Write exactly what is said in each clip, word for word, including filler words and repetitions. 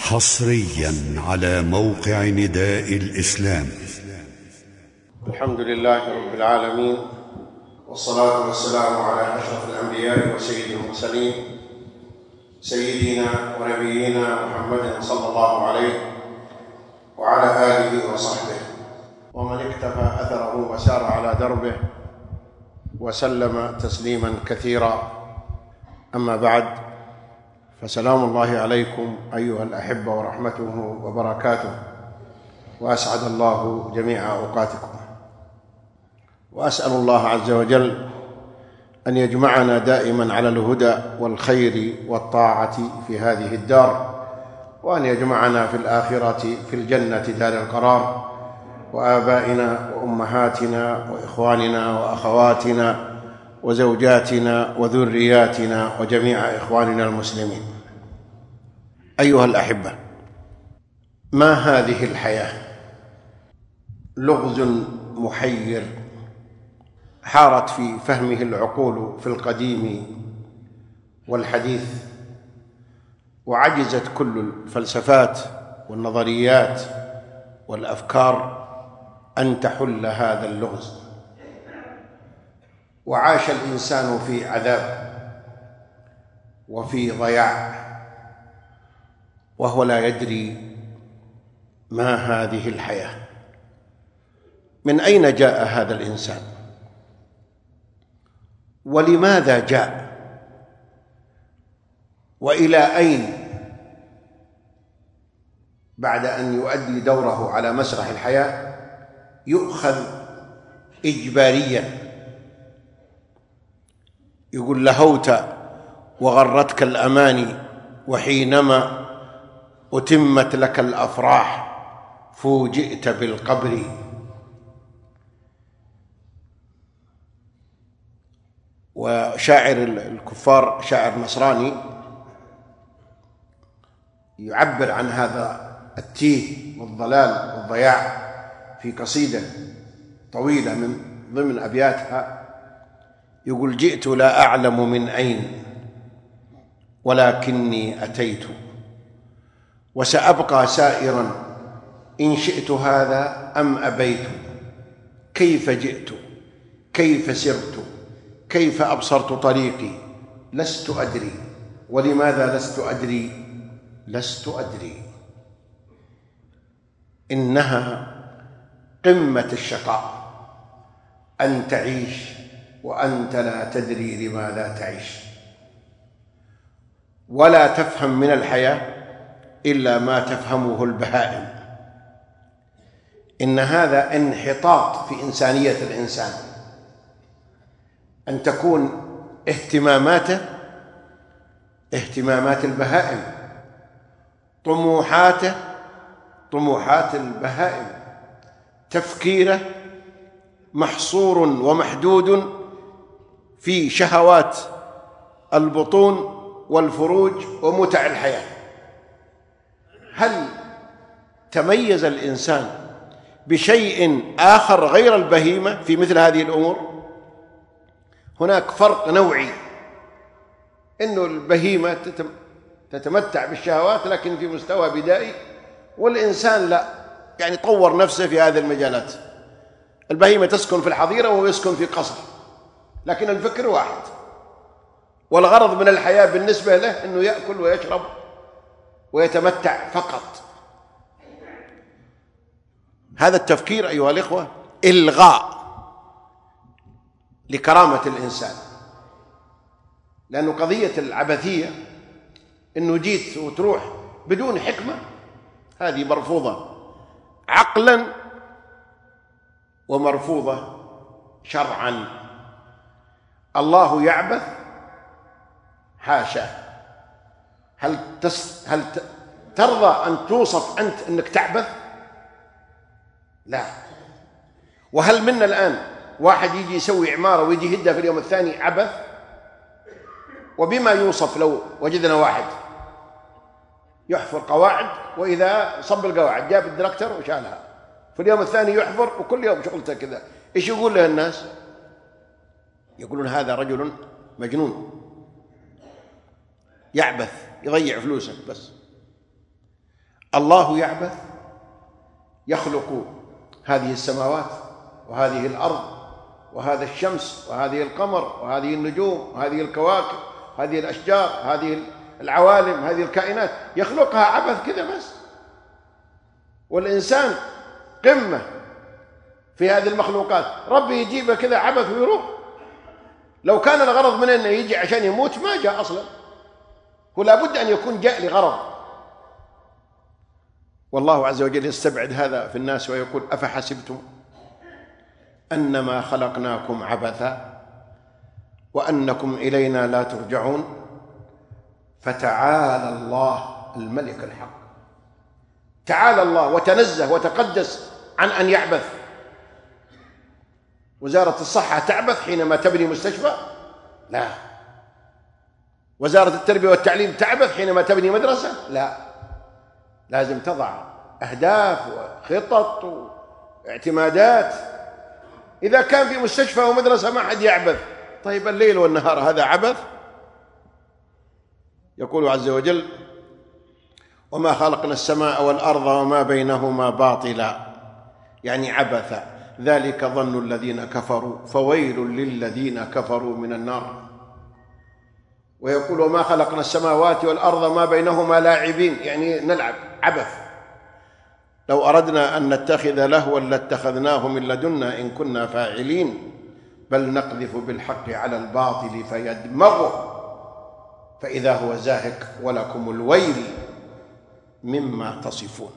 حصريا على موقع نداء الإسلام. الحمد لله رب العالمين، والصلاة والسلام على أشرف الأنبياء وسيد المرسلين سيدنا ونبينا محمد صلى الله عليه وعلى آله وصحبه ومن اكتفى أثره وسار على دربه وسلم تسليما كثيرا. أما بعد، فسلام الله عليكم أيها الأحبة ورحمته وبركاته، وأسعد الله جميع أوقاتكم، وأسأل الله عز وجل أن يجمعنا دائما على الهدى والخير والطاعة في هذه الدار، وأن يجمعنا في الآخرة في الجنة دار القرار، وآبائنا وأمهاتنا وإخواننا وأخواتنا وزوجاتنا وذرياتنا وجميع إخواننا المسلمين. أيها الأحبة، ما هذه الحياة؟ لغز محير حارت في فهمه العقول في القديم والحديث، وعجزت كل الفلسفات والنظريات والأفكار أن تحل هذا اللغز، وعاش الإنسان في عذاب وفي ضياع وهو لا يدري ما هذه الحياة. من أين جاء هذا الإنسان؟ ولماذا جاء؟ وإلى أين بعد أن يؤدي دوره على مسرح الحياة يؤخذ إجباريا؟ يقول: لهوت وغرتك الأماني، وحينما أتمت لك الأفراح فوجئت بالقبر. وشاعر الكفار، شاعر نصراني، يعبر عن هذا التيه والضلال والضياع في قصيدة طويلة من ضمن أبياتها، يقول: جئت لا أعلم من أين ولكني أتيت، وسأبقى سائرا إن شئت هذا أم أبيت. كيف جئت؟ كيف سرت؟ كيف أبصرت طريقي؟ لست أدري. ولماذا لست أدري؟ لست أدري. إنها قمة الشقاء أن تعيش وأنت لا تدري لماذا تعيش، ولا تفهم من الحياة إلا ما تفهمه البهائم. إن هذا انحطاط في إنسانية الإنسان، أن تكون اهتماماته اهتمامات البهائم، طموحاته طموحات البهائم، تفكيره محصور ومحدود في شهوات البطون والفروج ومتع الحياة. هل تميز الإنسان بشيء آخر غير البهيمة في مثل هذه الأمور؟ هناك فرق نوعي، إنه البهيمة تتمتع بالشهوات لكن في مستوى بدائي، والإنسان لا، يعني طور نفسه في هذه المجالات. البهيمة تسكن في الحظيرة وهو يسكن في قصر، لكن الفكر واحد، والغرض من الحياة بالنسبة له أنه يأكل ويشرب ويتمتع فقط. هذا التفكير أيها الإخوة إلغاء لكرامة الإنسان، لأنه قضية العبثية أنه جيت وتروح بدون حكمة هذه مرفوضة عقلا ومرفوضة شرعا. الله يعبث؟ حاشا. هل تس هل ترضى أن توصف أنت أنك تعبث؟ لا. وهل منا الآن واحد يجي يسوي عمارة ويجي يهدها في اليوم الثاني عبث؟ وبما يوصف لو وجدنا واحد يحفر قواعد، وإذا صب القواعد جاب الدركتر وشالها، في اليوم الثاني يحفر وكل يوم شغلته كذا، إيش يقول له الناس؟ يقولون هذا رجل مجنون، يعبث، يضيع فلوسه بس. الله يعبث يخلق هذه السماوات وهذه الأرض وهذا الشمس وهذه القمر وهذه النجوم وهذه الكواكب هذه الأشجار هذه العوالم هذه الكائنات، يخلقها عبث كذا بس. والإنسان قمة في هذه المخلوقات، ربي يجيبه كذا عبث ويروح. لو كان الغرض منه أنه يجي عشان يموت ما جاء أصلا، ولا بد أن يكون جاء لغرض. والله عز وجل يستبعد هذا في الناس ويقول أفحسبتم أنما خلقناكم عبثا وأنكم إلينا لا ترجعون فتعالى الله الملك الحق. تعالى الله وتنزه وتقدس عن أن يعبث. وزارة الصحة تعبث حينما تبني مستشفى؟ لا. وزارة التربية والتعليم تعبث حينما تبني مدرسة؟ لا. لازم تضع أهداف وخطط واعتمادات. إذا كان في مستشفى ومدرسة ما حد يعبث، طيب الليل والنهار هذا عبث؟ يقول عز وجل وما خلقنا السماء والأرض وما بينهما باطلا، يعني عبثا، ذلك ظن الذين كفروا فويل للذين كفروا من النار. ويقول وما خلقنا السماوات والأرض ما بينهما لاعبين، يعني نلعب عبث. لو أردنا أن نتخذ لهوا لاتخذناه من لدنا إن كنا فاعلين بل نقذف بالحق على الباطل فيدمغه فإذا هو زاهق ولكم الويل مما تصفون.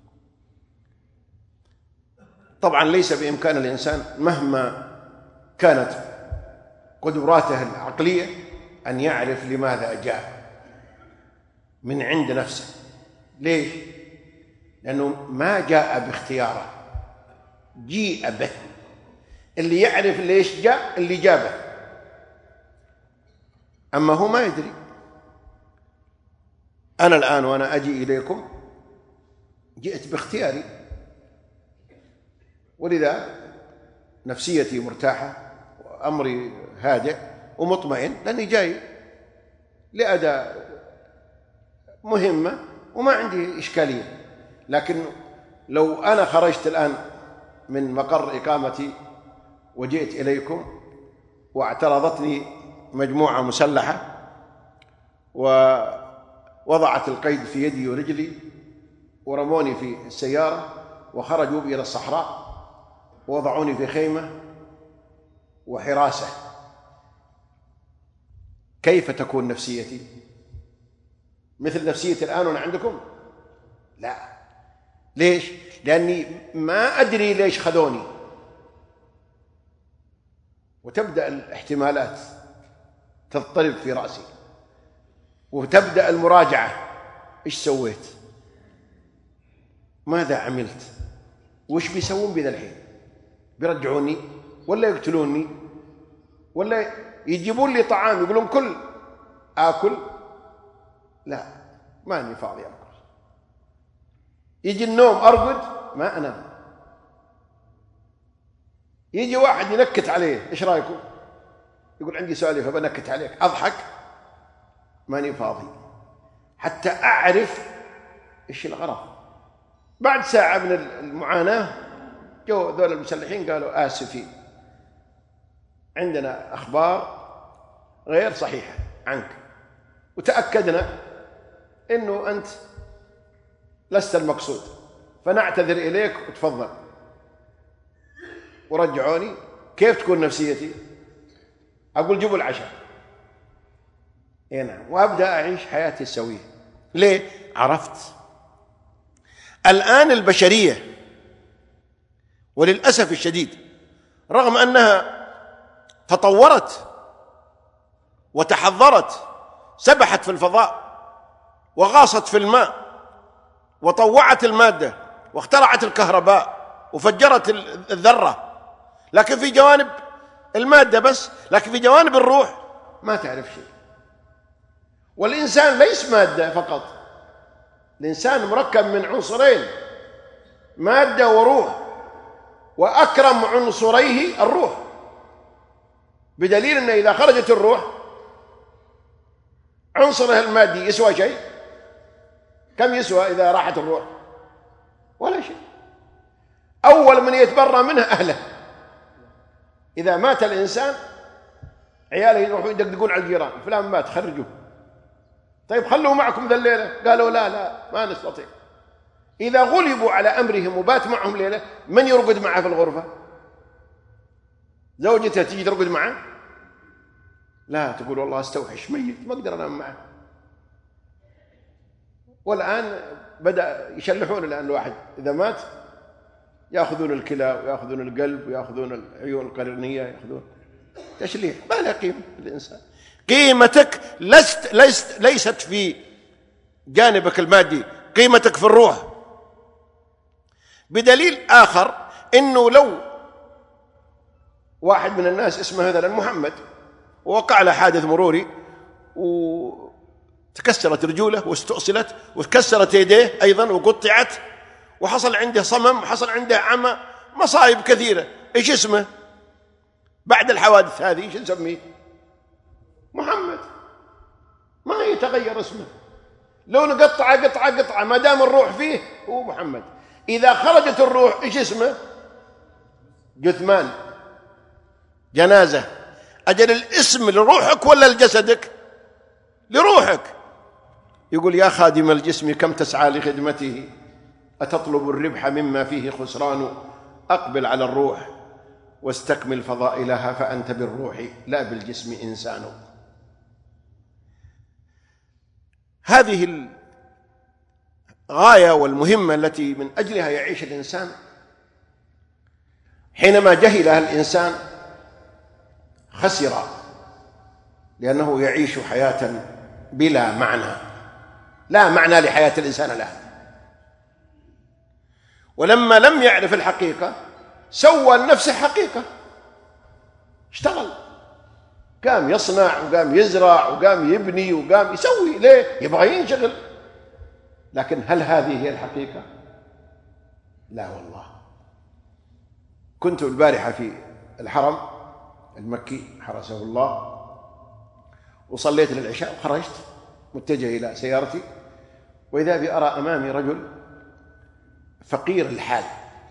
طبعا ليس بإمكان الإنسان مهما كانت قدراته العقلية أن يعرف لماذا جاء من عند نفسه. ليش؟ لأنه ما جاء باختياره، جيء به. اللي يعرف ليش جاء اللي جابه، أما هو ما يدري. أنا الآن وأنا أجي إليكم جئت باختياري، ولذا نفسيتي مرتاحة وأمري هادئ ومطمئن، لأني جاي لأداء مهمة وما عندي إشكالية. لكن لو أنا خرجت الآن من مقر إقامتي وجئت إليكم واعترضتني مجموعة مسلحة ووضعت القيد في يدي ورجلي ورموني في السيارة وخرجوا بي إلى الصحراء ووضعوني في خيمة وحراسة، كيف تكون نفسيتي؟ مثل نفسيتي الآن وأنا عندكم؟ لا. ليش؟ لأني ما أدري ليش خذوني. وتبدأ الاحتمالات تضطرب في رأسي، وتبدأ المراجعة. إيش سويت؟ ماذا عملت؟ وإيش بيسوون بذا الحين؟ بيرجعوني ولا يقتلوني ولا يجيبون لي طعام يقولون كل آكل؟ لا، ماني فاضي أكل. يجي النوم أرقد ما أنام. يجي واحد ينكت عليه، إيش رأيكم؟ يقول عندي سؤال فبنكت عليك، أضحك، ماني فاضي حتى أعرف إيش الغرض. بعد ساعة من المعاناة جو ذول المسلحين قالوا آسفين، عندنا أخبار غير صحيحة عنك وتأكدنا إنه أنت لست المقصود، فنعتذر إليك وتفضل. ورجعوني. كيف تكون نفسيتي؟ أقول جيبوا العشاء. إيه نعم. وأبدأ أعيش حياتي السوية. ليه؟ عرفت. الآن البشرية وللأسف الشديد رغم أنها تطورت وتحضرت، سبحت في الفضاء وغاصت في الماء وطوعت المادة واخترعت الكهرباء وفجرت الذرة، لكن في جوانب المادة بس، لكن في جوانب الروح ما تعرف شيء. والإنسان ليس مادة فقط، الإنسان مركب من عنصرين، مادة وروح، وأكرم عنصريه الروح، بدليل أن إذا خرجت الروح عنصرها المادي يسوى شيء؟ كم يسوى إذا راحت الروح؟ ولا شيء. أول من يتبرى منه أهله. إذا مات الإنسان عياله يروحوا يدقدقون على الجيران، فلان مات خرجوه. طيب خلوه معكم ذا الليلة، قالوا لا لا ما نستطيع. إذا غلبوا على أمرهم وبات معهم ليلة، من يرقد معه في الغرفة؟ زوجته تيجي ترقد معه؟ لا، تقول والله استوحش ميت ما أقدر أنام معه. والآن بدأ يشلحون الآن الواحد إذا مات يأخذون الكلى ويأخذون القلب ويأخذون العيون القرنية، يأخذون تشليح. ما له قيمة الإنسان. قيمتك لست ليست ليست في جانبك المادي، قيمتك في الروح. بدليل آخر إنه لو واحد من الناس اسمه مثلا محمد ووقع له حادث مروري وتكسرت رجوله واستؤصلت وتكسرت يديه أيضا وقطعت وحصل عنده صمم وحصل عنده عمى، مصائب كثيرة، إيش اسمه بعد الحوادث هذه؟ إيش نسميه؟ محمد. ما يتغير اسمه، لو نقطع قطعة قطعة ما دام الروح فيه هو محمد. إذا خرجت الروح إيش اسمه؟ جثمان، جنازة. أجل الاسم لروحك ولا لجسدك؟ لروحك. يقول يا خادم الجسم كم تسعى لخدمته، أتطلب الربح مما فيه خسران، أقبل على الروح واستكمل فضائلها فأنت بالروح لا بالجسم إنسان. هذه الغاية والمهمة التي من أجلها يعيش الإنسان. حينما جهلها الإنسان خسر، لأنه يعيش حياة بلا معنى، لا معنى لحياة الإنسان له. ولما لم يعرف الحقيقة سوى لنفسه حقيقة، اشتغل، قام يصنع وقام يزرع وقام يبني وقام يسوي. ليه؟ يبغى ينشغل. لكن هل هذه هي الحقيقة؟ لا والله. كنت البارحة في الحرم المكي حرسه الله، وصليت للعشاء وخرجت متجه إلى سيارتي، وإذا بي أرى أمامي رجل فقير الحال،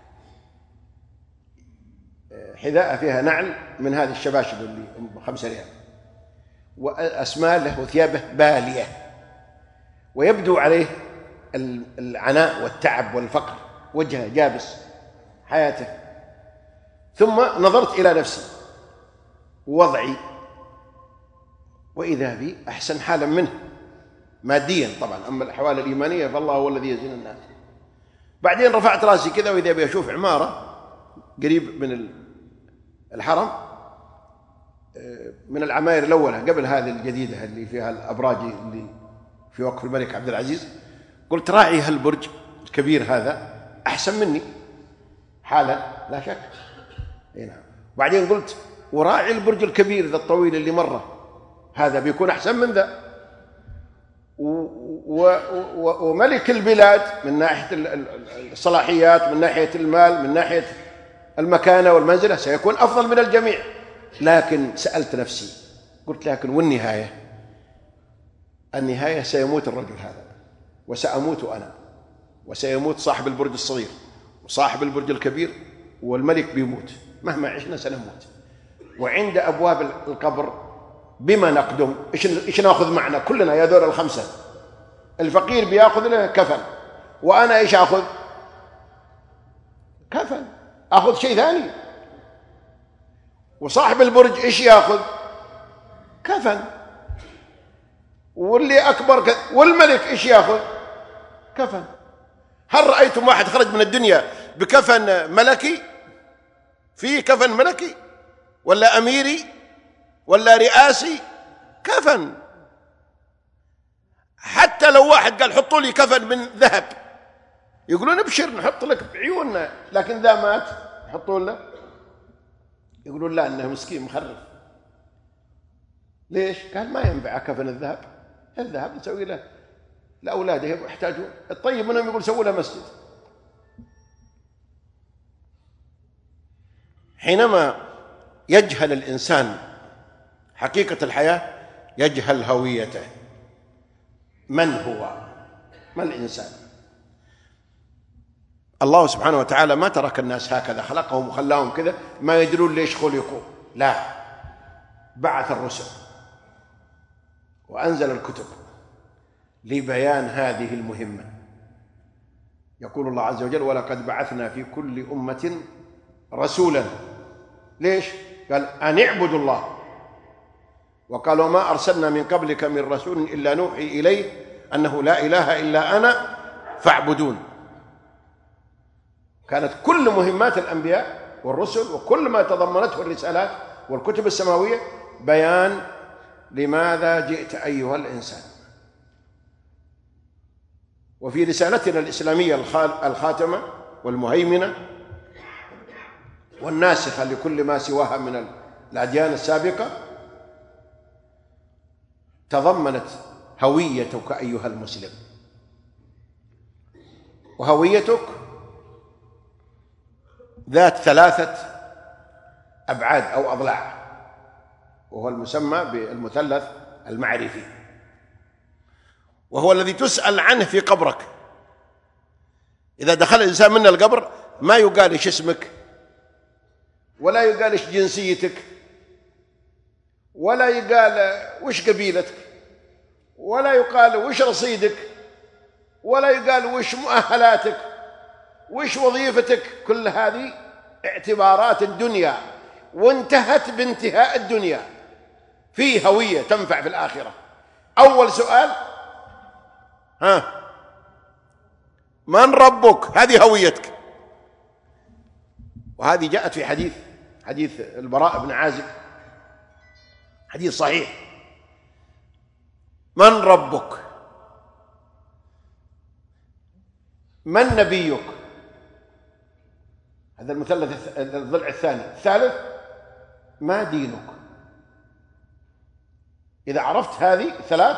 حذاء فيها نعل من هذه الشباشب اللي خمسة ريال، وأسماله وثيابه بالية، ويبدو عليه العناء والتعب والفقر، وجهه جابس حياته. ثم نظرت إلى نفسي ووضعي، وإذا بي أحسن حالا منه ماديا طبعا، أما الأحوال الإيمانية فالله هو الذي يزين الناس. بعدين رفعت راسي كذا وإذا بي أشوف عمارة قريب من الحرم، من العماير الأولى قبل هذه الجديدة اللي فيها الأبراج اللي في وقف الملك عبد العزيز. قلت راعي هالبرج الكبير هذا أحسن مني حالا لا شك. نعم. وبعدين قلت وراعي البرج الكبير ذا الطويل اللي مرة هذا بيكون أحسن من ذا، وملك البلاد من ناحية الصلاحيات، من ناحية المال، من ناحية المكانة والمنزلة سيكون أفضل من الجميع. لكن سألت نفسي قلت لكن والنهاية؟ النهاية سيموت الرجل هذا وسأموت أنا، وسيموت صاحب البرج الصغير وصاحب البرج الكبير، والملك بيموت، مهما عشنا سنموت. وعند أبواب القبر بما نقدم؟ إيش إيش نأخذ معنا كلنا يا ذول الخمسة؟ الفقير بيأخذ له كفن، وأنا إيش أخذ؟ كفن، أخذ شيء ثاني. وصاحب البرج إيش يأخذ؟ كفن. واللي أكبر ك... والملك إيش يأخذ؟ كفن. هل رأيتم واحد خرج من الدنيا بكفن ملكي؟ فيه كفن ملكي ولا أميري ولا رئاسي؟ كفن. حتى لو واحد قال حطوا لي كفن من ذهب يقولون ابشر نحط لك بعيوننا، لكن ذا مات يحطون له يقولون لا انه مسكين مخرف. ليش؟ قال ما ينفع كفن الذهب، الذهب نسوي له لاولاده يحتاجون. الطيب منهم يقول سووا له مسجد. حينما يجهل الانسان حقيقة الحياة يجهل هويته، من هو، ما الإنسان. الله سبحانه وتعالى ما ترك الناس هكذا، خلقهم وخلاهم كذا ما يدرون ليش خلقوا، لا، بعث الرسل وأنزل الكتب لبيان هذه المهمة. يقول الله عز وجل: ولقد بعثنا في كل أمة رسولا. ليش؟ قال أن اعبدوا الله، وقالوا ما أرسلنا من قبلك من رسول إلا نوحي إليه أنه لا إله إلا أنا فاعبدون. كانت كل مهمات الأنبياء والرسل وكل ما تضمنته الرسالات والكتب السماوية بيان لماذا جئت أيها الإنسان. وفي رسالتنا الإسلامية الخاتمة والمهيمنة والناسخة لكل ما سواها من الأديان السابقة تضمنت هويتك أيها المسلم. وهويتك ذات ثلاثة أبعاد أو أضلاع، وهو المسمى بالمثلث المعرفي، وهو الذي تسأل عنه في قبرك. إذا دخل الإنسان منا القبر ما يقال إيش اسمك، ولا يقال إيش جنسيتك، ولا يقال وش قبيلتك، ولا يقال وش رصيدك، ولا يقال وش مؤهلاتك، وش وظيفتك. كل هذه اعتبارات الدنيا، وانتهت بانتهاء الدنيا. في هوية تنفع في الآخرة. أول سؤال: ها من ربك؟ هذه هويتك. وهذه جاءت في حديث حديث البراء بن عازب، حديث صحيح: من ربك؟ من نبيك؟ هذا المثلث الضلع الثاني. الثالث: ما دينك؟ إذا عرفت هذه الثلاث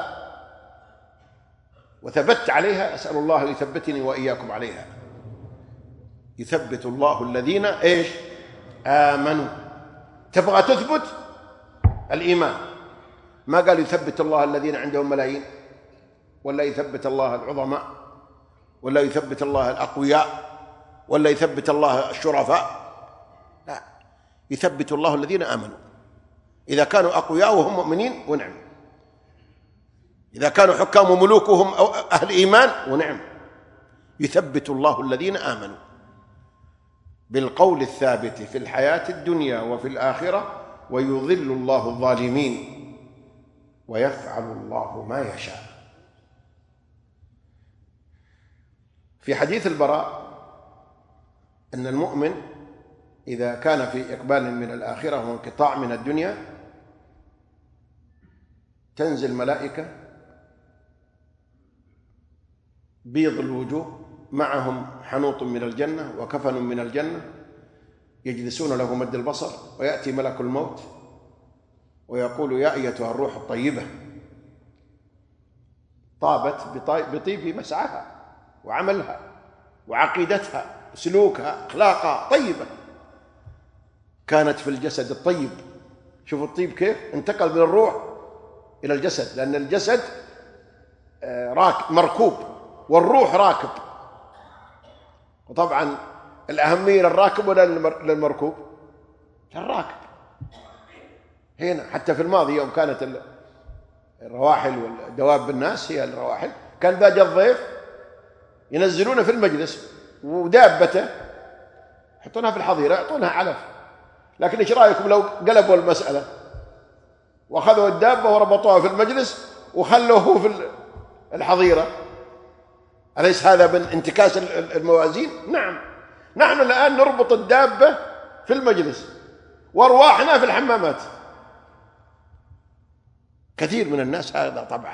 وثبت عليها، أسأل الله أن يثبتني وإياكم عليها. يثبت الله الذين إيش؟ آمنوا. تبغى تثبت الإيمان، ما قال يثبت الله الذين عندهم ملايين، ولا يثبت الله العظماء، ولا يثبت الله الأقوياء، ولا يثبت الله الشرفاء. لا، يثبت الله الذين آمنوا. إذا كانوا أقوياء وهم مؤمنين ونعم، إذا كانوا حكام وملوكهم أو أهل إيمان ونعم. يثبت الله الذين آمنوا بالقول الثابت في الحياة الدنيا وفي الآخرة، ويضل الله الظالمين ويفعل الله ما يشاء. في حديث البراء أن المؤمن إذا كان في إقبال من الآخرة وانقطاع من الدنيا تنزل ملائكة بيض الوجوه معهم حنوط من الجنة وكفن من الجنة، يجلسون له مد البصر، ويأتي ملك الموت ويقول: يا أيتها الروح الطيبة، طابت بطيب مسعاها وعملها وعقيدتها وسلوكها أخلاقها طيبة، كانت في الجسد الطيب. شوفوا الطيب كيف انتقل من الروح إلى الجسد، لأن الجسد راكب مركوب والروح راكب. وطبعا الأهمية للراكب ولا للمركوب؟ للراكب. هنا حتى في الماضي يوم كانت الرواحل والدواب بالناس هي الرواحل، كان إذا جاء الضيف ينزلونه في المجلس ودابته يحطونها في الحظيرة يعطونها علف. لكن ايش رايكم لو قلبوا المسألة واخذوا الدابة وربطوها في المجلس وخلوه في الحظيرة؟ أليس هذا من انتكاس الموازين؟ نعم. نحن الآن نربط الدابة في المجلس وارواحنا في الحمامات. كثير من الناس هذا طبعا.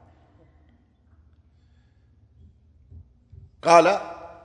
قال: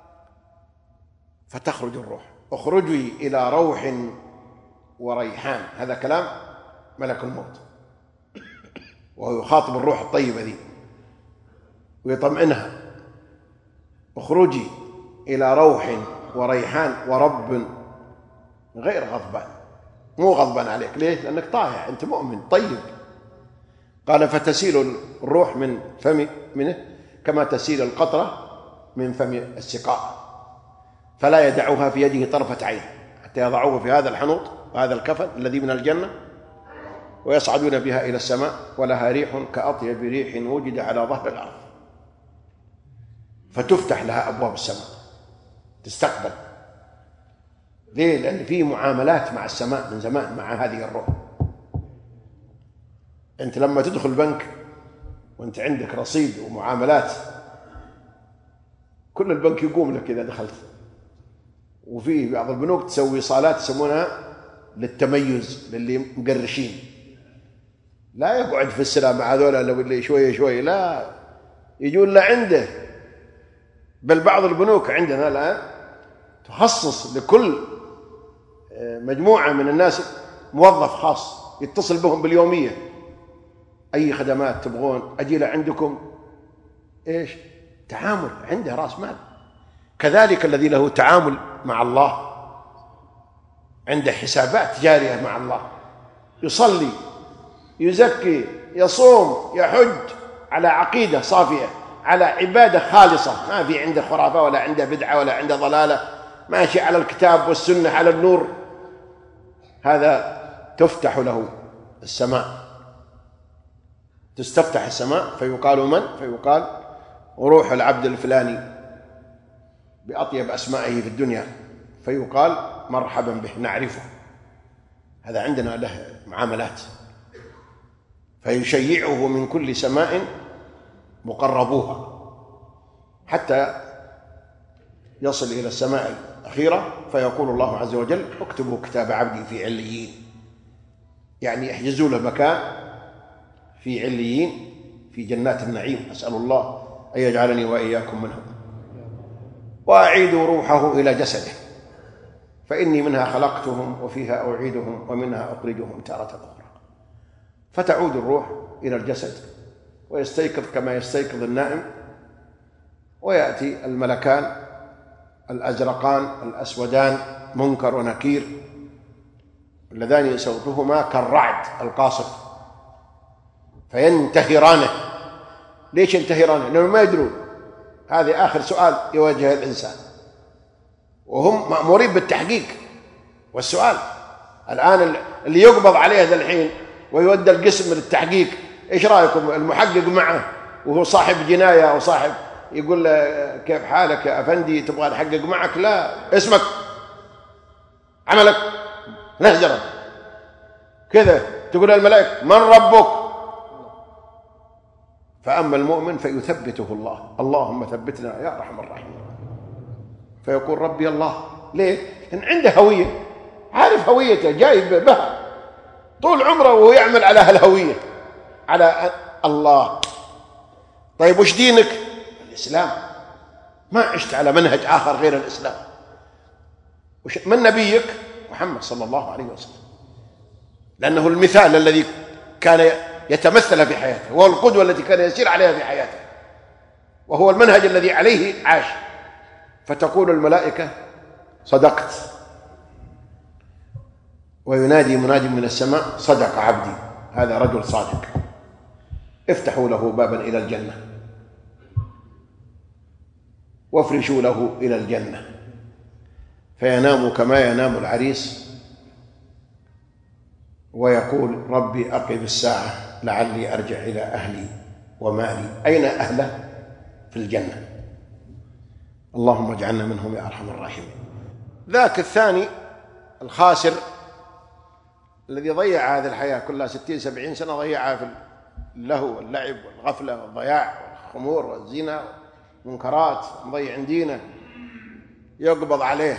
فتخرج الروح، اخرجي إلى روح وريحان. هذا كلام ملك الموت وهو يخاطب الروح الطيبة ذي ويطمئنها: اخرجي إلى روح وريحان ورب غير غضبان. مو غضبان عليك، ليه؟ لأنك طائع، أنت مؤمن طيب. قال: فتسيل الروح من فم منه كما تسيل القطرة من فم السقاء، فلا يدعوها في يده طرفة عين حتى يضعوه في هذا الحنوط وهذا الكفن الذي من الجنة، ويصعدون بها إلى السماء، ولها ريح كأطيب ريح وجد على ظهر الأرض، فتفتح لها أبواب السماء تستقبل. ليه؟ لأن في معاملات مع السماء من زمان مع هذه الروح. أنت لما تدخل بنك وأنت عندك رصيد ومعاملات، كل البنك يقوم لك إذا دخلت. وفي بعض البنوك تسوي صالات يسمونها للتميز للي مقرشين، لا يقعد في السلام مع هذولا لو اللي شوية شوية، لا يجون لعنده. بل بعض البنوك عندنا الآن تخصص لكل مجموعة من الناس موظف خاص يتصل بهم باليومية، أي خدمات تبغون أجي عندكم، إيش تعامل عنده رأس مال. كذلك الذي له تعامل مع الله عنده حسابات جارية مع الله، يصلي يزكي يصوم يحج على عقيدة صافية، على عبادة خالصة، ما في عنده خرافة ولا عنده بدعة ولا عنده ضلالة، ماشي على الكتاب والسنة على النور. هذا تفتح له السماء، تستفتح السماء فيقال من؟ فيقال روح العبد الفلاني بأطيب أسمائه في الدنيا، فيقال مرحبا به نعرفه، هذا عندنا له معاملات. فيشيعه من كل سماء مقربوها حتى يصل إلى السماء الأخيرة، فيقول الله عز وجل اكتبوا كتاب عبدي في عليين، يعني احجزوا له مكان في عليين في جنات النعيم. أسأل الله أن يجعلني وإياكم منهم. وأعيدوا روحه إلى جسده فإني منها خلقتهم وفيها أعيدهم ومنها أخرجهم تارة أخرى. فتعود الروح إلى الجسد ويستيقظ كما يستيقظ النائم، ويأتي الملكان الأزرقان الأسودان منكر ونكير اللذان صوتهما كالرعد القاصف، فينتهرانه. ليش ينتهرانه؟ لأنهم ما يدرون. هذه آخر سؤال يواجه الإنسان، وهم مأمورين بالتحقيق والسؤال. الآن اللي يقبض عليه ذا الحين ويودى القسم للتحقيق، إيش رأيكم؟ المحقق معه وهو صاحب جناية أو صاحب، يقول له كيف حالك يا أفندي تبغى نحقق معك؟ لا، اسمك عملك نهجرة كذا، تقول الملائكة من ربك؟ فأما المؤمن فيثبته الله، اللهم ثبتنا يا أرحم الراحمين، فيقول ربي الله. ليه؟ إن عنده هوية، عارف هويته، جايب بها طول عمره وهو يعمل على هالهوية، على الله. طيب وش دينك؟ الإسلام، ما عشت على منهج آخر غير الإسلام. وش من نبيك؟ محمد صلى الله عليه وسلم، لأنه المثال الذي كان يتمثل في حياته، وهو القدوة التي كان يسير عليها في حياته، وهو المنهج الذي عليه عاش. فتقول الملائكة صدقت، وينادي منادي من السماء صدق عبدي، هذا رجل صادق، افتحوا له بابا إلى الجنة وافرشوا له إلى الجنة، فينام كما ينام العريس ويقول ربي أقم الساعة لعلي أرجع إلى أهلي ومالي. أين أهله؟ في الجنة. اللهم اجعلنا منهم يا أرحم الراحمين. ذاك الثاني الخاسر الذي ضيع هذه الحياة كلها ستين سبعين سنة، ضيعها في اللهو واللعب والغفلة والضياع والخمور والزنا والمنكرات، مضيع دينه، يقبض عليه.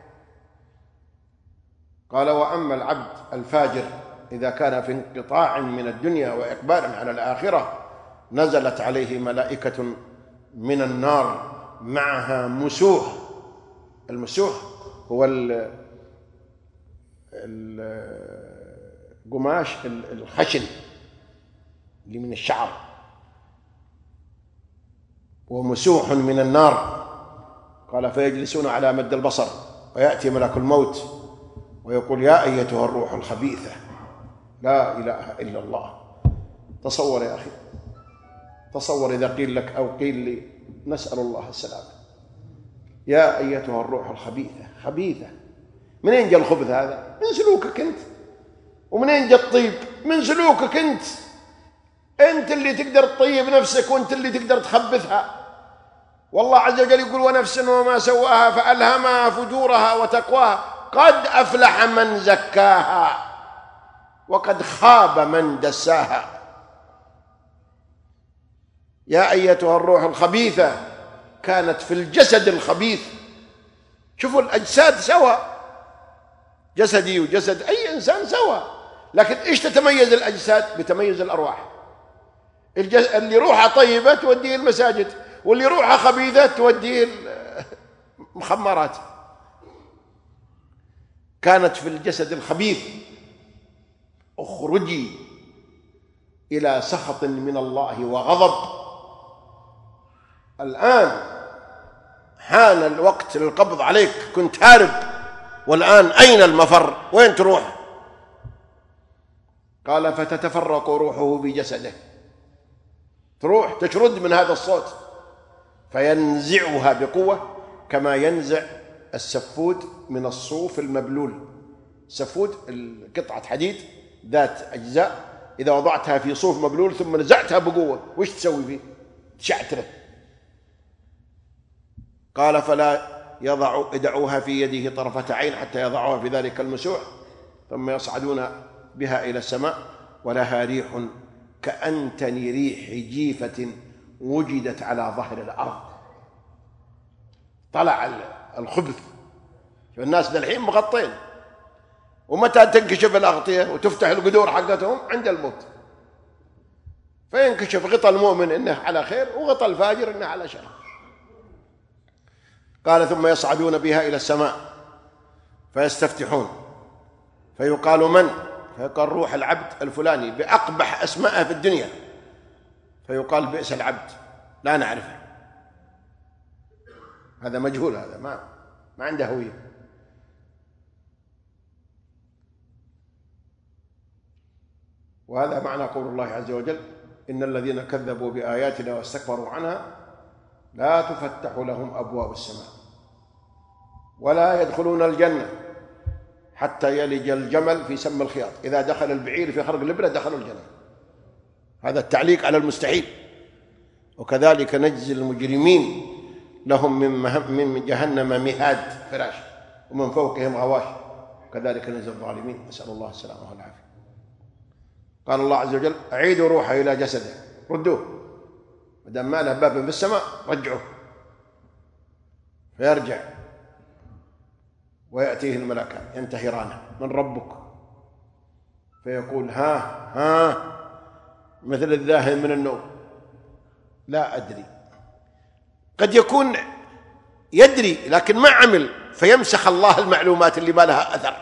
قال وأما العبد الفاجر إذا كان في انقطاع من الدنيا وإقبال على الآخرة، نزلت عليه ملائكة من النار معها مسوح. المسوح هو القماش الخشن اللي من الشعر، ومسوح من النار. قال فيجلسون على مد البصر، ويأتي ملك الموت ويقول يا أيتها الروح الخبيثة لا إله إلا الله. تصور يا أخي، تصور إذا قيل لك أو قيل لي، نسأل الله السلامة، يا أيتها الروح الخبيثة، خبيثة، منين جاء الخبث هذا؟ من سلوكك أنت. ومنين جاء الطيب؟ من سلوكك أنت. أنت اللي تقدر تطيب نفسك، وأنت اللي تقدر تخبثها. والله عز وجل يقول: ونفس وما سواها فألهمها فجورها وتقواها قد أفلح من زكاها وقد خاب من دساها. يا أيتها الروح الخبيثة، كانت في الجسد الخبيث. شوفوا الأجساد سوا، جسدي وجسد أي إنسان سوا، لكن إيش تتميز الأجساد؟ بتميز الأرواح. اللي روحه طيبة توديه المساجد، واللي روحه خبيثة توديه المخمرات. كانت في الجسد الخبيث. اخرجي إلى سخط من الله وغضب. الآن حان الوقت للقبض عليك، كنت هارب، والآن أين المفر؟ وين تروح؟ قال: فتتفرق روحه بجسده، تروح تشرد من هذا الصوت، فينزعها بقوة كما ينزع السفود من الصوف المبلول. سفود قطعة حديد ذات أجزاء، إذا وضعتها في صوف مبلول ثم نزعتها بقوة، وش تسوي فيه؟ تشعتره. قال: فلا يضع يدعوها في يده طرفة عين حتى يضعوها في ذلك المسوح، ثم يصعدون بها إلى السماء، ولها ريح كأنتن ريح جيفة وجدت على ظهر الأرض. طلع الخبث. الناس الحين مغطين، ومتى تنكشف الأغطية وتفتح القدور حقتهم؟ عند الموت. فينكشف غطى المؤمن إنه على خير، وغطى الفاجر إنه على شر. قال: ثم يصعدون بها إلى السماء فيستفتحون، فيقال: من؟ فيقال: روح العبد الفلاني بأقبح أسمائه في الدنيا. فيقال: بئس العبد، لا نعرفه، هذا مجهول، هذا ما ما عنده هوية. وهذا معنى قول الله عز وجل: إن الذين كذبوا بآياتنا واستكبروا عنها لا تفتح لهم أبواب السماء ولا يدخلون الجنة حتى يلج الجمل في سم الخياط. إذا دخل البعير في خرق الإبرة دخلوا الجنة. هذا التعليق على المستحيل. وكذلك نجزي المجرمين، لهم من من جهنم مهاد، فراش، ومن فوقهم غواش، كذلك نجزي الظالمين. نسأل الله السلامة والعافية. قال الله عز وجل: أعيدوا روحه إلى جسده، ردوه، ما دام ما له باب في السماء رجعوه. فيرجع ويأتيه الملكان ينتهرانه: من ربك؟ فيقول: ها ها مثل الذاهب من النوم، لا أدري. قد يكون يدري لكن ما عمل، فيمسخ الله المعلومات اللي ما لها أثر.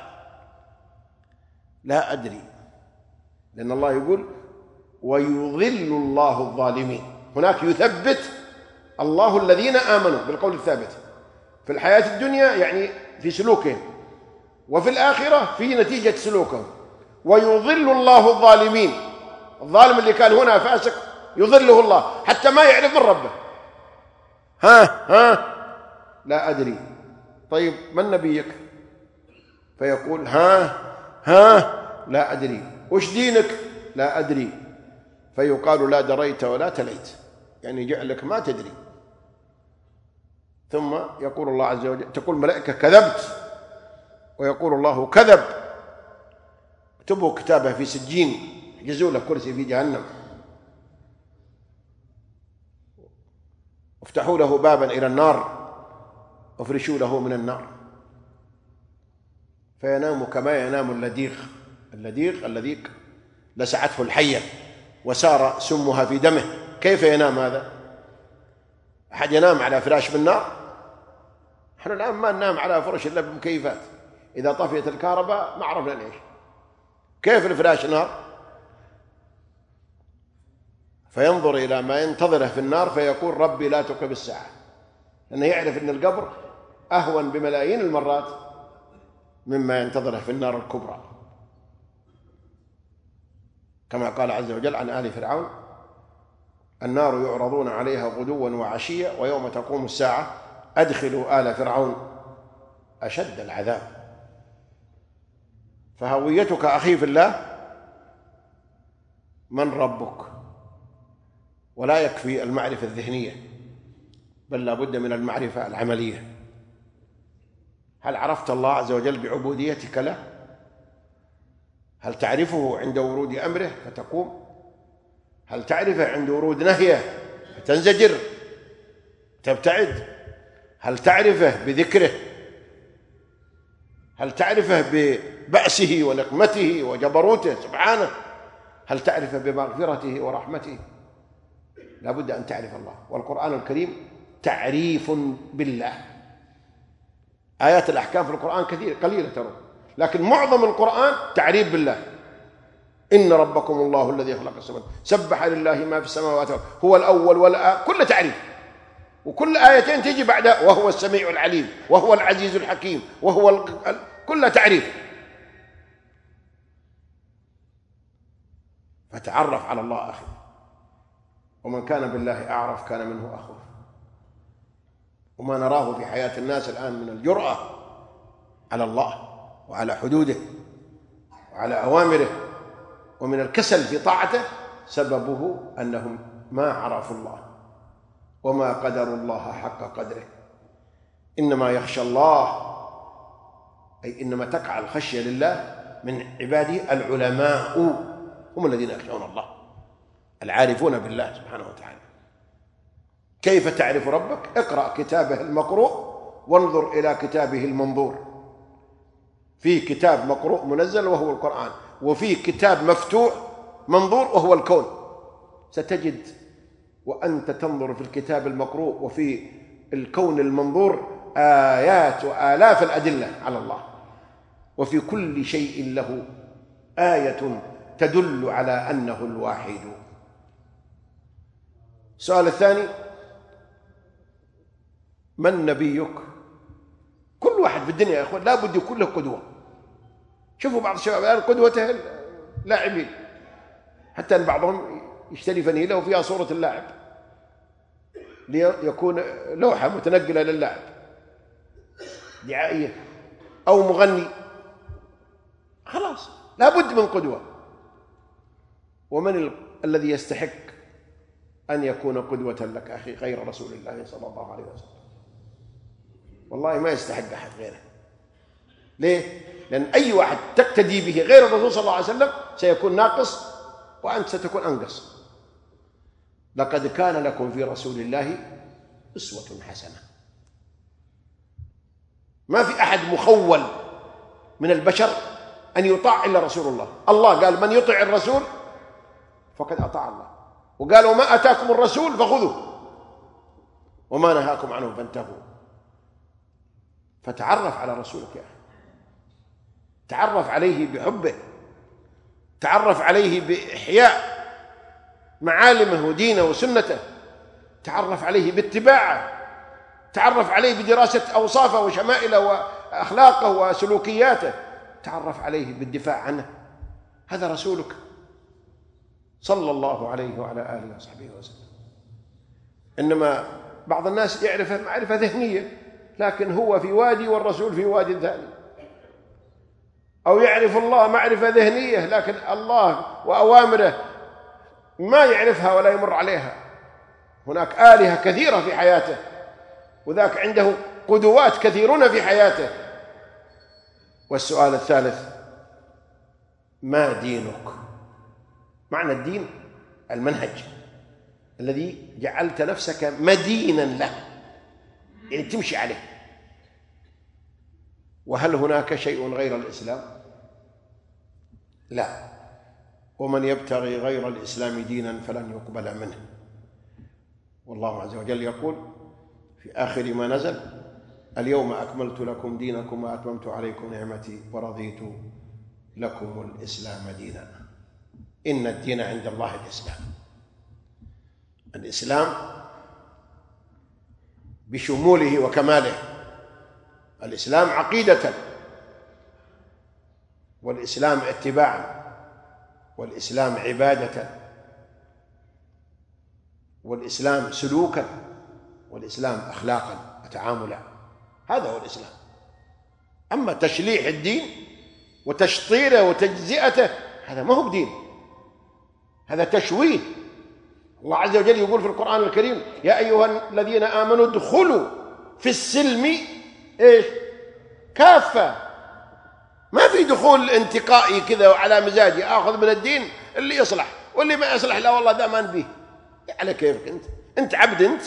لا أدري، لأن الله يقول: ويضل الله الظالمين. هناك يثبت الله الذين آمنوا بالقول الثابت في الحياة الدنيا، يعني في سلوكهم، وفي الآخرة في نتيجة سلوكهم. ويضل الله الظالمين. الظالم اللي كان هنا فاسق يضله الله حتى ما يعرف من ربه. ها ها لا أدري. طيب من نبيك؟ فيقول: ها ها لا أدري. وش دينك؟ لا أدري. فيقال: لا دريت ولا تليت، يعني جعلك ما تدري. ثم يقول الله عز وجل، تقول الملائكة: كذبت، ويقول الله: كذب. اكتبوا كتابه في سجين، احجزوا له كرسي في جهنم، افتحوا له بابا إلى النار، وافرشوا له من النار، فينام كما ينام اللديغ. اللديغ الذي لسعته الحية وسار سمها في دمه. كيف ينام هذا؟ أحد ينام على فراش بالنار؟ نحن الآن ما ننام على فرش إلا بمكيفات، إذا طفيت الكهرباء ما عرفنا ليش. كيف الفراش نار؟ فينظر إلى ما ينتظره في النار فيقول: ربي لا تقرب الساعة، لأنه يعرف أن القبر أهون بملايين المرات مما ينتظره في النار الكبرى، كما قال عز وجل عن آل فرعون: النار يعرضون عليها غدوا وعشيا ويوم تقوم الساعة أدخلوا آل فرعون أشد العذاب. فهويتك أخي في الله من ربك، ولا يكفي المعرفة الذهنية، بل لا بد من المعرفة العملية. هل عرفت الله عز وجل بعبوديتك له؟ هل تعرفه عند ورود أمره فتقوم؟ هل تعرفه عند ورود نهيه فتنزجر تبتعد؟ هل تعرفه بذكره؟ هل تعرفه ببأسه ونقمته وجبروته سبحانه؟ هل تعرفه بمغفرته ورحمته؟ لا بد أن تعرف الله. والقرآن الكريم تعريف بالله. آيات الأحكام في القرآن كثير قليلة ترى، لكن معظم القرآن تعريف بالله. إن ربكم الله الذي خلق السماوات، سبح لله ما في السماوات، هو الأول والآخر، كل تعريف. وكل آيتين تجي بعدها وهو السميع العليم وهو العزيز الحكيم وهو ال... كل تعريف. فتعرف على الله أخي، ومن كان بالله أعرف كان منه أخوف. وما نراه في حياة الناس الآن من الجرأة على الله وعلى حدوده وعلى أوامره، ومن الكسل في طاعته، سببه أنهم ما عرفوا الله وما قدروا الله حق قدره. إنما يخشى الله، أي إنما تقع الخشية لله من عباده العلماء، هم الذين يخشون الله، العارفون بالله سبحانه وتعالى. كيف تعرف ربك؟ اقرأ كتابه المقروء وانظر إلى كتابه المنظور. في كتاب مقروء منزل وهو القرآن، وفي كتاب مفتوح منظور وهو الكون. ستجد وأنت تنظر في الكتاب المقروء وفي الكون المنظور آيات وآلاف الأدلة على الله، وفي كل شيء له آية تدل على أنه الواحد. السؤال الثاني: من نبيك؟ كل واحد في الدنيا يا أخوان لا بد يكون له قدوة. شوفوا بعض الشباب الآن قدوته لاعبين، حتى أن بعضهم يشتري فنيلة وفيها صورة اللاعب ليكون لوحة متنقلة للاعب دعائية، أو مغني. خلاص لا بد من قدوة. ومن ال... الذي يستحق أن يكون قدوة لك أخي غير رسول الله صلى الله عليه وسلم؟ والله ما يستحق أحد غيره. ليه؟ لأن أي واحد تقتدي به غير الرسول صلى الله عليه وسلم سيكون ناقص، وأنت ستكون أنقص. لقد كان لكم في رسول الله أسوة حسنة. ما في أحد مخول من البشر أن يطاع إلا رسول الله. الله قال: من يطع الرسول فقد أطاع الله، وقال: وما أتاكم الرسول فخذوه وما نهاكم عنه فانتهوا. فتعرف على رسولك يا أخي، تعرف عليه بحبه، تعرف عليه بإحياء معالمه ودينه وسنته، تعرف عليه باتباعه، تعرف عليه بدراسة أوصافه وشمائله وأخلاقه وسلوكياته، تعرف عليه بالدفاع عنه. هذا رسولك صلى الله عليه وعلى آله وصحبه وسلم. إنما بعض الناس يعرف معرفة ذهنية، لكن هو في وادي والرسول في وادي ثاني، أو يعرف الله معرفة ذهنية لكن الله وأوامره ما يعرفها ولا يمر عليها. هناك آلهة كثيرة في حياته، وذاك عنده قدوات كثيرون في حياته. والسؤال الثالث: ما دينك؟ معنى الدين المنهج الذي جعلت نفسك مدينا له، يعني تمشي عليه. وهل هناك شيء غير الإسلام؟ لا. ومن يبتغي غير الإسلام دينا فلن يقبل منه. والله عز وجل يقول في آخر ما نزل: اليوم أكملت لكم دينكم وأتممت عليكم نعمتي ورضيت لكم الإسلام دينا. إن الدين عند الله الإسلام. الإسلام بشموله وكماله. الإسلام عقيدة، والإسلام اتباعا، والإسلام عبادة، والإسلام سلوكا، والإسلام أخلاقا وتعاملا. هذا هو الإسلام. أما تشليح الدين وتشطيره وتجزئته هذا ما هو بدين، هذا تشويه. الله عز وجل يقول في القرآن الكريم: يا أيها الذين آمنوا ادخلوا في السلم إيش؟ كافة. ما في دخول انتقائي كذا وعلى مزاجي آخذ من الدين اللي يصلح واللي ما يصلح لا والله ده ما نبيه. على كيفك أنت؟ أنت عبد أنت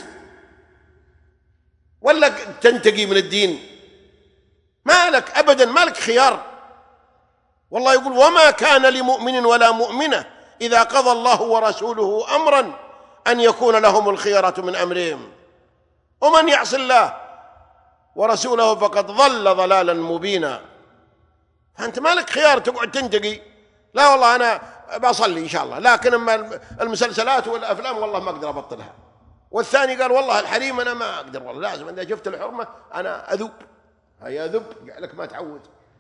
ولا تنتقي من الدين؟ ما لك أبدا، ما لك خيار. والله يقول: وما كان لمؤمن ولا مؤمنة إذا قضى الله ورسوله أمرا أن يكون لهم الخيرة من أمرهم ومن يعص الله ورسوله فقد ضل ضلالا مبينا. فأنت ما لك خيار تقعد تنتقي. لا والله أنا بصلي إن شاء الله، لكن أما المسلسلات والأفلام والله ما أقدر أبطلها. والثاني قال: والله الحريم أنا ما أقدر، والله لازم إذا شفت الحرمة أنا أذوب. هيا أذوب لك ما تعود.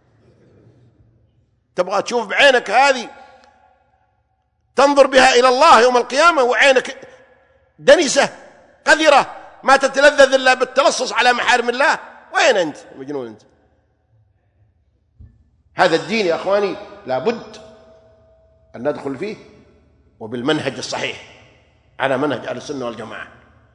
تبغى تشوف بعينك هذه تنظر بها إلى الله يوم القيامة وعينك دنسة قذرة ما تتلذذ إلا بالتلصص على محارم الله؟ وين أنت مجنون أنت؟ هذا الدين يا أخواني لابد أن ندخل فيه وبالمنهج الصحيح، على منهج أهل السنة والجماعة،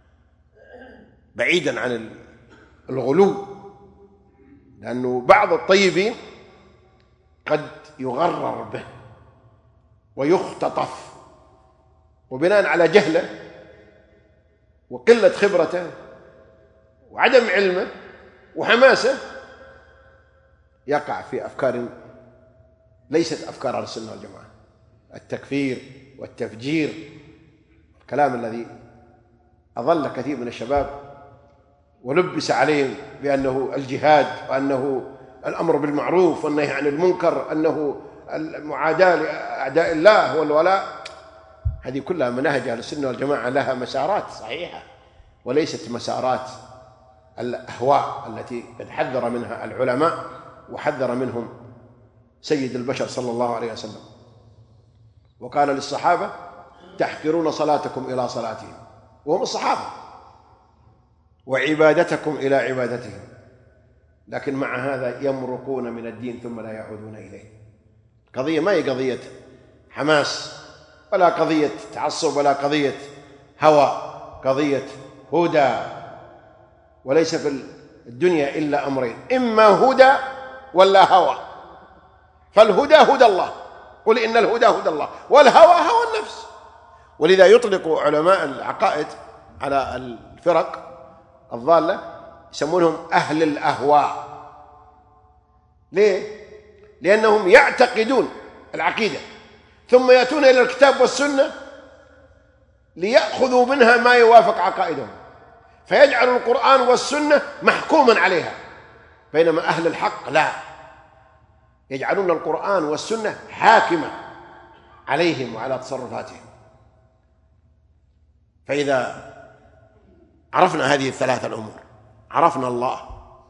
بعيدا عن الغلو. لأنه بعض الطيبين قد يغرر به ويختطف، وبناء على جهله وقلة خبرته وعدم علمه وحماسه يقع في أفكار ليست أفكار أهل السنة والجماعة، التكفير والتفجير، الكلام الذي أضل كثير من الشباب ولبس عليهم بأنه الجهاد وأنه الأمر بالمعروف والنهي عن المنكر، أنه المعاداة لأعداء الله والولاء. هذه كلها مناهج أهل السنة والجماعة لها مسارات صحيحة وليست مسارات الأهواء التي قد حذر منها العلماء وحذر منهم سيد البشر صلى الله عليه وسلم. وقال للصحابة: تحقرون صلاتكم إلى صلاتهم، وهم الصحابة، وعبادتكم إلى عبادتهم، لكن مع هذا يمرقون من الدين ثم لا يعودون إليه. قضية ما هي قضية حماس ولا قضية تعصب ولا قضية هوى، قضية هدى. وليس في الدنيا إلا أمرين: إما هدى ولا هوى. فالهدى هدى الله، قل إن الهدى هدى الله، والهوى هوى النفس. ولذا يطلق علماء العقائد على الفرق الضالة يسمونهم أهل الأهواء. ليه؟ لأنهم يعتقدون العقيدة ثم يأتون إلى الكتاب والسنة ليأخذوا منها ما يوافق عقائدهم، فيجعل القرآن والسنة محكوما عليها، بينما أهل الحق لا، يجعلون القرآن والسنة حاكمة عليهم وعلى تصرفاتهم. فإذا عرفنا هذه الثلاثة الأمور، عرفنا الله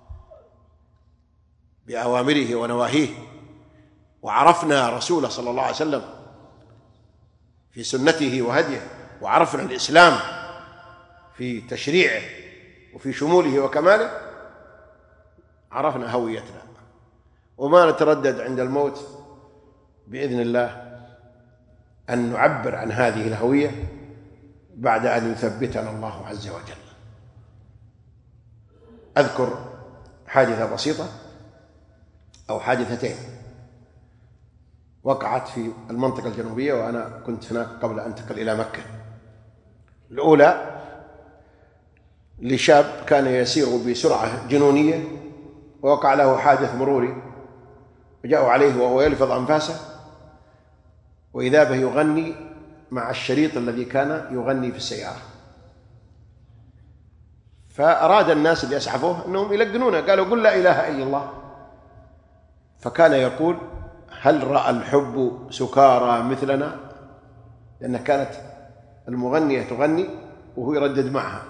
بأوامره ونواهيه، وعرفنا رسوله صلى الله عليه وسلم في سنته وهديه، وعرفنا الإسلام في تشريعه وفي شموله وكماله، عرفنا هويتنا، وما نتردد عند الموت بإذن الله أن نعبر عن هذه الهوية بعد أن يثبتنا الله عز وجل. أذكر حادثة بسيطة أو حادثتين وقعت في المنطقة الجنوبية وأنا كنت هناك قبل أن أنتقل إلى مكة. الأولى لشاب كان يسير بسرعة جنونية ووقع له حادث مروري، وجاءوا عليه وهو يلفظ أنفاسه، وإذا به يغني مع الشريط الذي كان يغني في السيارة. فأراد الناس اللي يسعفوه أنهم يلقنونه، قالوا: قل لا إله إلا الله. فكان يقول: هل رأى الحب سكارى مثلنا؟ لأن كانت المغنية تغني وهو يردد معها: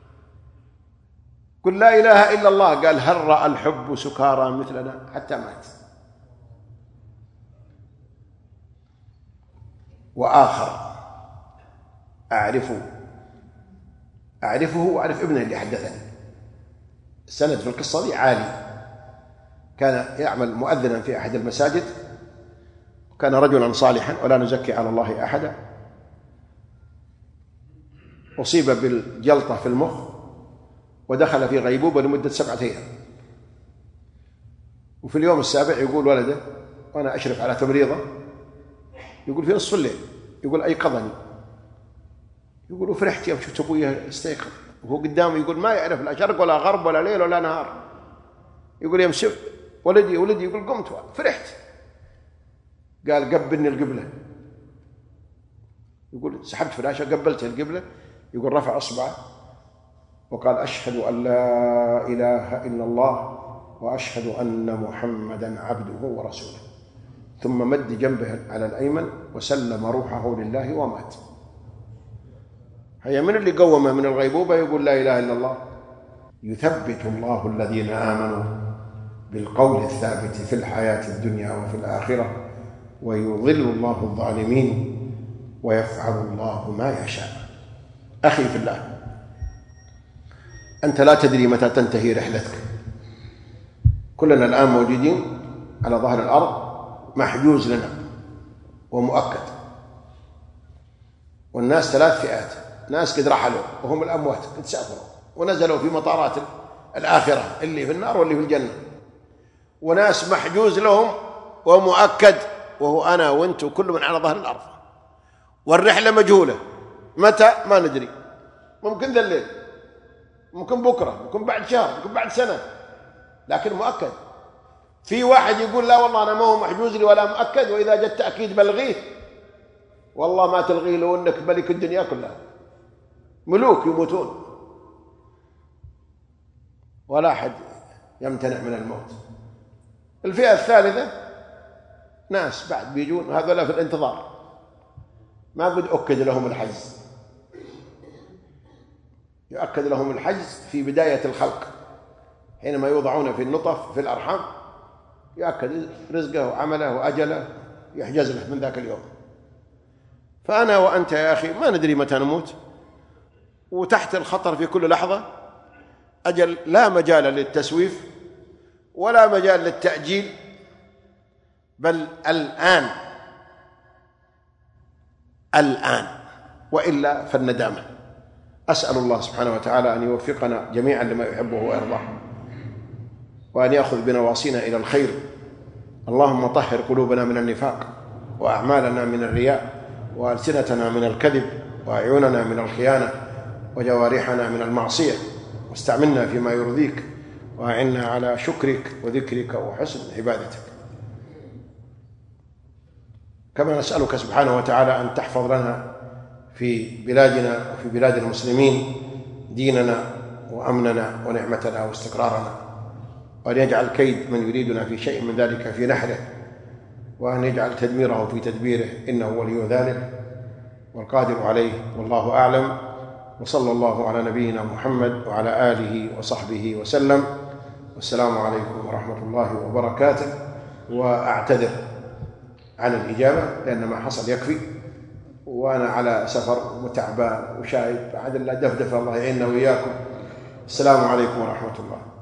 قل لا إله إلا الله. قال: هل رأى الحب سكارى مثلنا؟ حتى مات. وآخر أعرف أعرفه وأعرف ابنه اللي حدثني. السند في القصة دي عالي، كان يعمل مؤذنا في أحد المساجد، كان رجلا صالحا ولا نزكي على الله أحدا، أصيب بالجلطة في المخ ودخل في غيبوبة لمدة سبعة أيام. وفي اليوم السابع يقول ولده وأنا أشرف على تمريضه، يقول في نصف الليل يقول أيقظني، يقول وفرحت يوم شفت أبوي استيقظ وهو قدامه، يقول ما يعرف لا شرق ولا غرب ولا ليل ولا نهار، يقول يوم شفت ولدي ولدي يقول قمت فرحت، قال قبلني القبلة، يقول سحبت فلاشة قبلت القبلة، يقول رفع أصبعه وقال أشهد أن لا إله إلا الله وأشهد أن محمدا عبده ورسوله، ثم مد جنبه على الأيمن وسلم روحه لله ومات. هيا من اللي قومه من الغيبوبة يقول لا إله إلا الله. يثبت الله الذين آمنوا بالقول الثابت في الحياة الدنيا وفي الآخرة ويضل الله الظالمين ويفعل الله ما يشاء. أخي في الله، أنت لا تدري متى تنتهي رحلتك. كلنا الآن موجودين على ظهر الأرض، محجوز لنا ومؤكد. والناس ثلاث فئات: ناس قد رحلوا وهم الأموات قد سافروا ونزلوا في مطارات الآخرة اللي في النار واللي في الجنة، وناس محجوز لهم ومؤكد وهو أنا وأنت وكل من على ظهر الأرض، والرحلة مجهولة متى ما ندري، ممكن ذا الليل، ممكن بكرة، ممكن بعد شهر، ممكن بعد سنة، لكن مؤكد. في واحد يقول لا والله أنا ما هو محجوز لي ولا مؤكد، وإذا جاء التأكيد بلغيه، والله ما تلغيه لو أنك ملك الدنيا كلها. ملوك يموتون ولا أحد يمتنع من الموت. الفئة الثالثة ناس بعد بيجون، هذولا في الانتظار، ما قد أكد لهم الحجز. يؤكد لهم الحجز في بداية الخلق، حينما يوضعون في النطف في الأرحام يؤكد رزقه وعمله وأجله، يحجز له من ذاك اليوم. فأنا وأنت يا أخي ما ندري متى نموت، وتحت الخطر في كل لحظة. أجل لا مجال للتسويف ولا مجال للتأجيل، بل الآن الآن، وإلا فالندامة. أسأل الله سبحانه وتعالى أن يوفقنا جميعا لما يحبه ويرضاه، وأن يأخذ بنواصينا إلى الخير. اللهم طهر قلوبنا من النفاق، وأعمالنا من الرياء، وألسنتنا من الكذب، وأعيننا من الخيانة، وجوارحنا من المعصية، واستعملنا فيما يرضيك، وأعنا على شكرك وذكرك وحسن عبادتك. كما نسألك سبحانه وتعالى أن تحفظ لنا في بلادنا وفي بلاد المسلمين ديننا وأمننا ونعمتنا واستقرارنا، وأن يجعل كيد من يريدنا في شيء من ذلك في نحره، وأن يجعل تدميره في تدبيره، إنه ولي ذلك والقادر عليه، والله أعلم. وصلى الله على نبينا محمد وعلى آله وصحبه وسلم، والسلام عليكم ورحمة الله وبركاته. وأعتذر عن الإجابة لأن ما حصل يكفي، وأنا على سفر وتعبان وشايب، عاد الله دفدف، الله يعيننا وإياكم. السلام عليكم ورحمة الله.